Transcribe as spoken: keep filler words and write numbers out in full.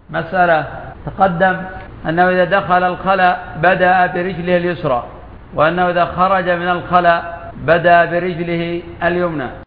مسألة تقدم أنه إذا دخل الخلاء بدأ برجله اليسرى، وأنه إذا خرج من الخلاء بدأ برجله اليمنى.